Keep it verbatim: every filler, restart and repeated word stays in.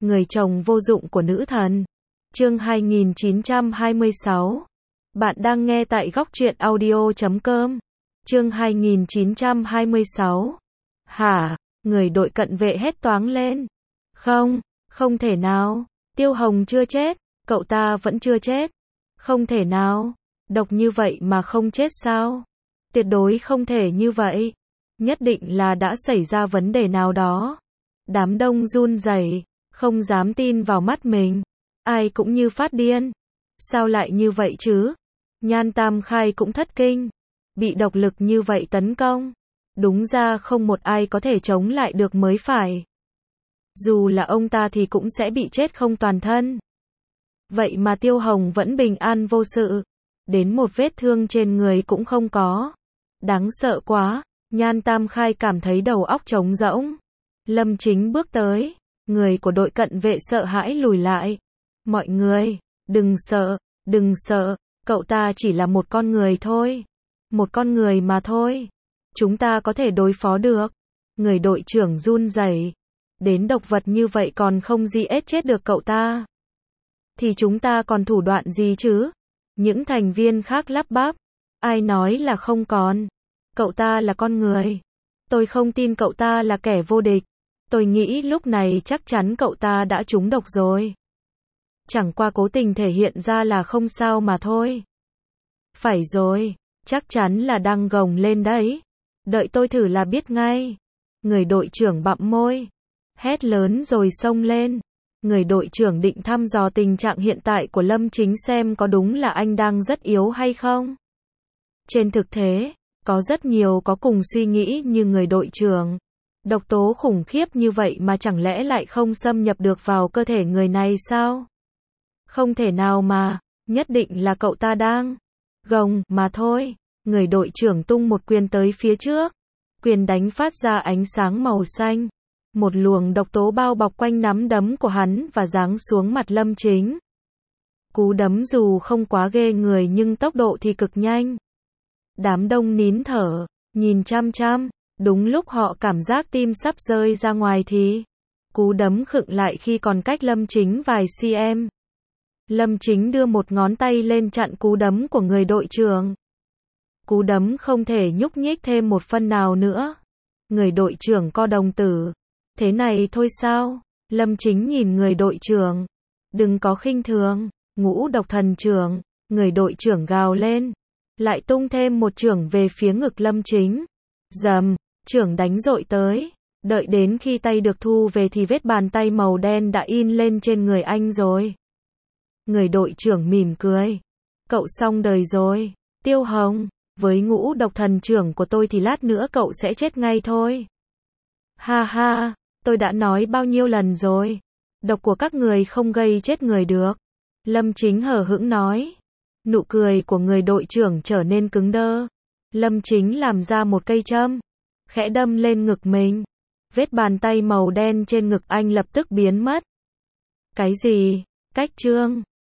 người chồng vô dụng của nữ thần. Chương hai nghìn chín trăm hai mươi sáu. Bạn đang nghe tại góc truyện audio chấm com. Chương hai nghìn chín trăm hai mươi sáu. Hả? Người đội cận vệ hét toáng lên. Không, không thể nào. Tiêu Hồng chưa chết, cậu ta vẫn chưa chết. Không thể nào. Độc như vậy mà không chết sao? Tuyệt đối không thể như vậy. Nhất định là đã xảy ra vấn đề nào đó. Đám đông run rẩy, không dám tin vào mắt mình. Ai cũng như phát điên. Sao lại như vậy chứ? Nhan Tam Khai cũng thất kinh. Bị độc lực như vậy tấn công. Đúng ra không một ai có thể chống lại được mới phải. Dù là ông ta thì cũng sẽ bị chết không toàn thân. Vậy mà Tiêu Hồng vẫn bình an vô sự. Đến một vết thương trên người cũng không có. Đáng sợ quá. Nhan Tam Khai cảm thấy đầu óc trống rỗng. Lâm Chính bước tới. Người của đội cận vệ sợ hãi lùi lại. Mọi người, đừng sợ, đừng sợ. Cậu ta chỉ là một con người thôi. Một con người mà thôi. Chúng ta có thể đối phó được. Người đội trưởng run rẩy. Đến độc vật như vậy còn không gì ết chết được cậu ta. Thì chúng ta còn thủ đoạn gì chứ? Những thành viên khác lắp bắp. Ai nói là không còn? Cậu ta là con người. Tôi không tin cậu ta là kẻ vô địch. Tôi nghĩ lúc này chắc chắn cậu ta đã trúng độc rồi. Chẳng qua cố tình thể hiện ra là không sao mà thôi. Phải rồi, chắc chắn là đang gồng lên đấy. Đợi tôi thử là biết ngay. Người đội trưởng bặm môi. Hét lớn rồi xông lên. Người đội trưởng định thăm dò tình trạng hiện tại của Lâm Chính xem có đúng là anh đang rất yếu hay không. Trên thực tế, có rất nhiều có cùng suy nghĩ như người đội trưởng. Độc tố khủng khiếp như vậy mà chẳng lẽ lại không xâm nhập được vào cơ thể người này sao? Không thể nào mà, nhất định là cậu ta đang gồng mà thôi. Người đội trưởng tung một quyền tới phía trước. Quyền đánh phát ra ánh sáng màu xanh. Một luồng độc tố bao bọc quanh nắm đấm của hắn và giáng xuống mặt Lâm Chính. Cú đấm dù không quá ghê người nhưng tốc độ thì cực nhanh. Đám đông nín thở, nhìn chăm chăm. Đúng lúc họ cảm giác tim sắp rơi ra ngoài thì cú đấm khựng lại khi còn cách Lâm Chính vài cm. Lâm Chính đưa một ngón tay lên chặn cú đấm của người đội trưởng. Cú đấm không thể nhúc nhích thêm một phân nào nữa. Người đội trưởng co đồng tử. Thế này thôi sao? Lâm Chính nhìn người đội trưởng. Đừng có khinh thường. Ngũ độc thần trưởng. Người đội trưởng gào lên. Lại tung thêm một chưởng về phía ngực Lâm Chính. Dầm. Chưởng đánh dội tới. Đợi đến khi tay được thu về thì vết bàn tay màu đen đã in lên trên người anh rồi. Người đội trưởng mỉm cười. Cậu xong đời rồi. Tiêu Hồng. Với ngũ độc thần trưởng của tôi thì lát nữa cậu sẽ chết ngay thôi. Ha ha. Tôi đã nói bao nhiêu lần rồi. Độc của các người không gây chết người được. Lâm Chính hờ hững nói. Nụ cười của người đội trưởng trở nên cứng đơ. Lâm Chính làm ra một cây châm. Khẽ đâm lên ngực mình. Vết bàn tay màu đen trên ngực anh lập tức biến mất. Cái gì? Cách trương.